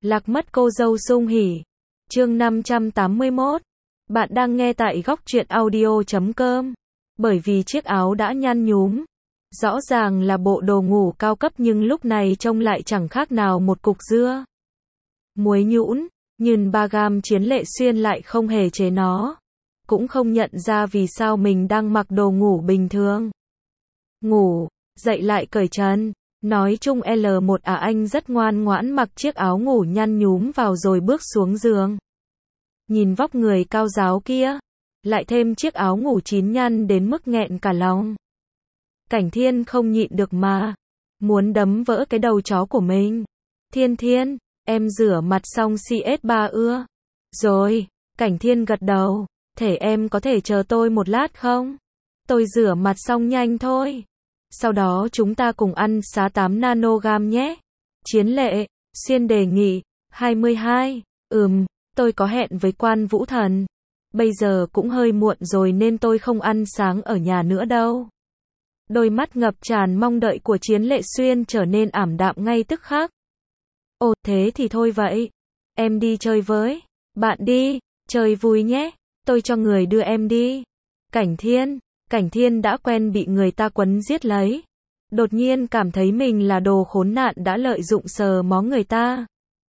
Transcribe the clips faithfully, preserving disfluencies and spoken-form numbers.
Lạc mất cô dâu sung hỉ. Chương năm trăm tám mươi mốt. Bạn đang nghe tại góc truyện audio chấm com. Bởi vì chiếc áo đã nhăn nhúm. Rõ ràng là bộ đồ ngủ cao cấp nhưng lúc này trông lại chẳng khác nào một cục dưa muối nhũn. Nhưng ba gam Chiến Lệ Xuyên lại không hề chế nó. Cũng không nhận ra vì sao mình đang mặc đồ ngủ bình thường. Ngủ, dậy lại cởi trần. Nói chung L một à anh rất ngoan ngoãn mặc chiếc áo ngủ nhăn nhúm vào rồi bước xuống giường. Nhìn vóc người cao ráo kia, lại thêm chiếc áo ngủ chín nhăn đến mức nghẹn cả lòng. Cảnh Thiên không nhịn được mà, muốn đấm vỡ cái đầu chó của mình. Thiên Thiên, em rửa mặt xong xê ét ba ưa. Rồi, Cảnh Thiên gật đầu, thể em có thể chờ tôi một lát không? Tôi rửa mặt xong nhanh thôi. Sau đó chúng ta cùng ăn xá tám nanogam nhé. Chiến Lệ Xuyên đề nghị. hai mươi hai. Ừm, tôi có hẹn với Quan Vũ Thần. Bây giờ cũng hơi muộn rồi nên tôi không ăn sáng ở nhà nữa đâu. Đôi mắt ngập tràn mong đợi của Chiến Lệ Xuyên trở nên ảm đạm ngay tức khắc. Ồ, thế thì thôi vậy. Em đi chơi với bạn đi, chơi vui nhé. Tôi cho người đưa em đi. Cảnh Thiên Cảnh Thiên đã quen bị người ta quấn giết lấy. Đột nhiên cảm thấy mình là đồ khốn nạn đã lợi dụng sờ mó người ta.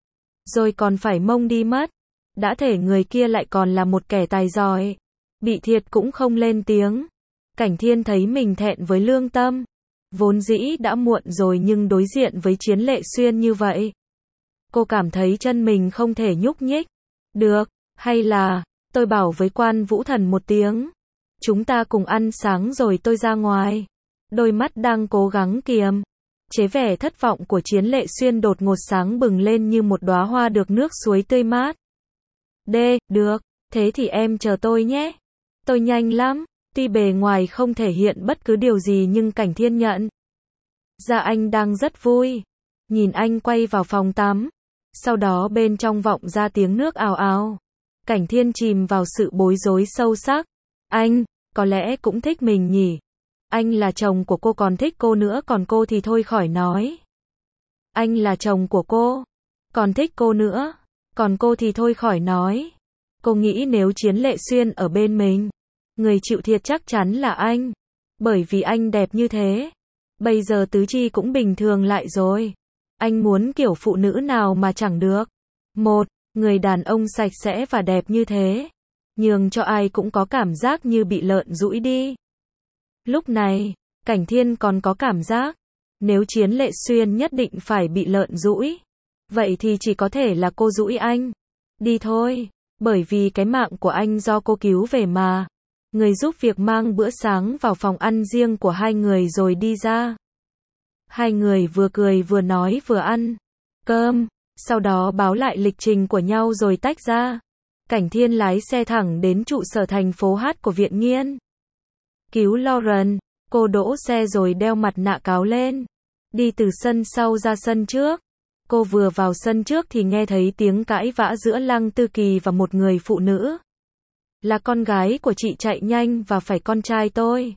Rồi còn phải mông đi mất. Đã thể người kia lại còn là một kẻ tài giỏi. Bị thiệt cũng không lên tiếng. Cảnh Thiên thấy mình thẹn với lương tâm. Vốn dĩ đã muộn rồi nhưng đối diện với Chiến Lệ Xuyên như vậy. Cô cảm thấy chân mình không thể nhúc nhích. Được, hay là, tôi bảo với Quan Vũ Thần một tiếng. Chúng ta cùng ăn sáng rồi tôi ra ngoài. Đôi mắt đang cố gắng kiềm chế vẻ thất vọng của Chiến Lệ Xuyên đột ngột sáng bừng lên như một đóa hoa được nước suối tươi mát. D, được, thế thì em chờ tôi nhé. Tôi nhanh lắm, tuy bề ngoài không thể hiện bất cứ điều gì nhưng Cảnh Thiên nhận ra anh đang rất vui. Nhìn anh quay vào phòng tắm. Sau đó bên trong vọng ra tiếng nước ào ào. Cảnh Thiên chìm vào sự bối rối sâu sắc. Anh, có lẽ cũng thích mình nhỉ. Anh là chồng của cô còn thích cô nữa còn cô thì thôi khỏi nói. Anh là chồng của cô, còn thích cô nữa, còn cô thì thôi khỏi nói. Cô nghĩ nếu Chiến Lệ Xuyên ở bên mình, người chịu thiệt chắc chắn là anh. Bởi vì anh đẹp như thế. Bây giờ tứ chi cũng bình thường lại rồi. Anh muốn kiểu phụ nữ nào mà chẳng được. Một, người đàn ông sạch sẽ và đẹp như thế. Nhường cho ai cũng có cảm giác như bị lợn dũi đi. Lúc này, Cảnh Thiên còn có cảm giác, nếu Chiến Lệ Xuyên nhất định phải bị lợn dũi, vậy thì chỉ có thể là cô dũi anh. Đi thôi, bởi vì cái mạng của anh do cô cứu về mà. Người giúp việc mang bữa sáng vào phòng ăn riêng của hai người rồi đi ra. Hai người vừa cười vừa nói vừa ăn cơm, sau đó báo lại lịch trình của nhau rồi tách ra. Cảnh Thiên lái xe thẳng đến trụ sở thành phố Hát của Viện Nghiên cứu Lauren. Cô đỗ xe rồi đeo mặt nạ cáo lên. Đi từ sân sau ra sân trước. Cô vừa vào sân trước thì nghe thấy tiếng cãi vã giữa Lăng Tư Kỳ và một người phụ nữ. Là con gái của chị chạy nhanh và phải con trai tôi.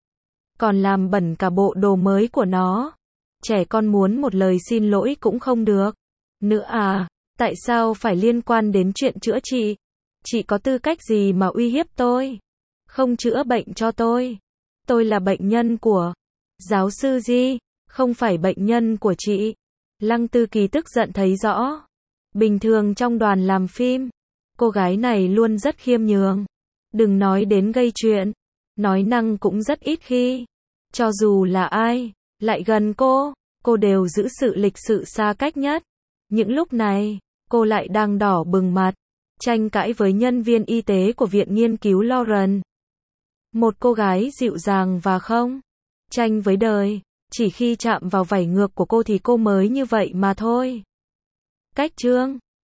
Còn làm bẩn cả bộ đồ mới của nó. Trẻ con muốn một lời xin lỗi cũng không được. Nữa à, tại sao phải liên quan đến chuyện chữa trị? Chị có tư cách gì mà uy hiếp tôi? Không chữa bệnh cho tôi. Tôi là bệnh nhân của giáo sư Di, không phải bệnh nhân của chị. Lăng Tư Kỳ tức giận thấy rõ. Bình thường trong đoàn làm phim, cô gái này luôn rất khiêm nhường. Đừng nói đến gây chuyện. Nói năng cũng rất ít khi. Cho dù là ai lại gần cô, cô đều giữ sự lịch sự xa cách nhất. Những lúc này, cô lại đang đỏ bừng mặt, tranh cãi với nhân viên y tế của Viện Nghiên cứu Lauren. Một cô gái dịu dàng và không tranh với đời, chỉ khi chạm vào vảy ngược của cô thì cô mới như vậy mà thôi. Cách chương